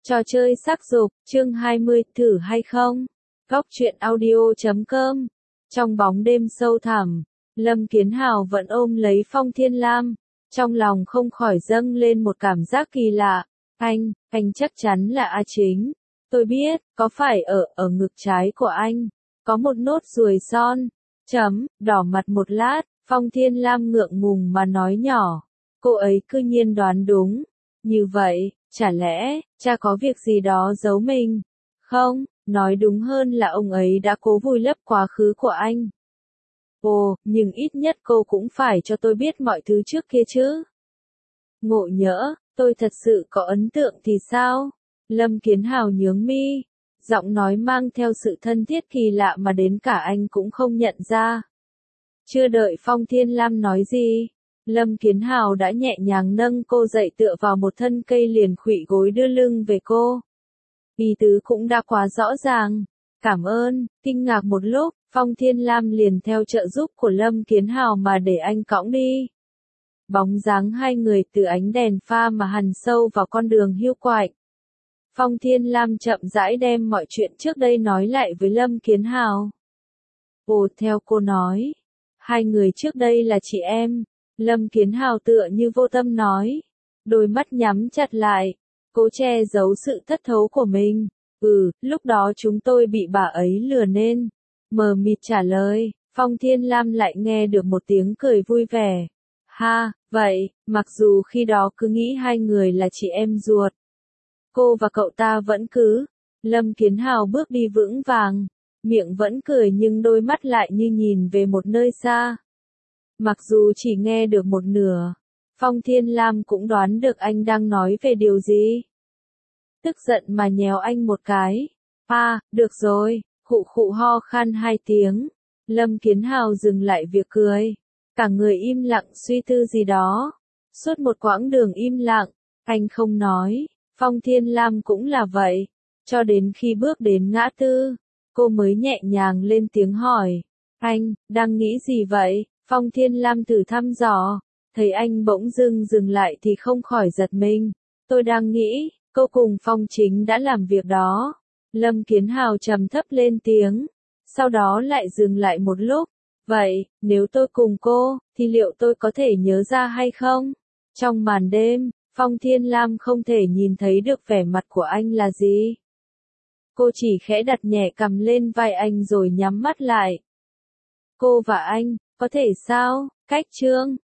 Trò chơi sắc dục, chương 20, thử hay không? Góc truyện audio.com. Trong bóng đêm sâu thẳm, Lâm Kiến Hào vẫn ôm lấy Phong Thiên Lam, trong lòng không khỏi dâng lên một cảm giác kỳ lạ. Anh chắc chắn là A Chính. Tôi biết, có phải ở ngực trái của anh, có một nốt ruồi son. Đỏ mặt một lát, Phong Thiên Lam ngượng ngùng mà nói nhỏ. Cô ấy cư nhiên đoán đúng. Như vậy, chả lẽ, cha có việc gì đó giấu mình? Không, nói đúng hơn là ông ấy đã cố vùi lấp quá khứ của anh. Ồ, nhưng ít nhất cô cũng phải cho tôi biết mọi thứ trước kia chứ. Ngộ nhỡ, tôi thật sự có ấn tượng thì sao? Lâm Kiến Hào nhướng mi, giọng nói mang theo sự thân thiết kỳ lạ mà đến cả anh cũng không nhận ra. Chưa đợi Phong Thiên Lam nói gì, Lâm Kiến Hào đã nhẹ nhàng nâng cô dậy tựa vào một thân cây liền khuỵu gối đưa lưng về cô. Ý tứ cũng đã quá rõ ràng. Cảm ơn. Kinh ngạc một lúc, Phong Thiên Lam liền theo trợ giúp của Lâm Kiến Hào mà để anh cõng đi. Bóng dáng hai người từ ánh đèn pha mà hằn sâu vào con đường hiu quạnh. Phong Thiên Lam chậm rãi đem mọi chuyện trước đây nói lại với Lâm Kiến Hào. Ồ, theo cô nói, hai người trước đây là chị em. Lâm Kiến Hào tựa như vô tâm nói, đôi mắt nhắm chặt lại, cố che giấu sự thất thố của mình. Lúc đó chúng tôi bị bà ấy lừa nên. Mờ mịt trả lời, Phong Thiên Lam lại nghe được một tiếng cười vui vẻ. Ha, vậy, mặc dù khi đó cứ nghĩ hai người là chị em ruột. Cô và cậu ta vẫn cứ. Lâm Kiến Hào bước đi vững vàng, miệng vẫn cười nhưng đôi mắt lại như nhìn về một nơi xa. Mặc dù chỉ nghe được một nửa, Phong Thiên Lam cũng đoán được anh đang nói về điều gì. Tức giận mà nhéo anh một cái. Được rồi, khụ ho khan hai tiếng. Lâm Kiến Hào dừng lại việc cười. Cả người im lặng suy tư gì đó. Suốt một quãng đường im lặng, anh không nói, Phong Thiên Lam cũng là vậy. Cho đến khi bước đến ngã tư, cô mới nhẹ nhàng lên tiếng hỏi. Anh, đang nghĩ gì vậy? Phong Thiên Lam thử thăm dò, thấy anh bỗng dưng dừng lại thì không khỏi giật mình. Tôi đang nghĩ, cô cùng Phong Chính đã làm việc đó. Lâm Kiến Hào trầm thấp lên tiếng, sau đó lại dừng lại một lúc. Vậy, nếu tôi cùng cô, thì liệu tôi có thể nhớ ra hay không? Trong màn đêm, Phong Thiên Lam không thể nhìn thấy được vẻ mặt của anh là gì. Cô chỉ khẽ đặt nhẹ cằm lên vai anh rồi nhắm mắt lại. Cô và anh, có thể sao? Cách chương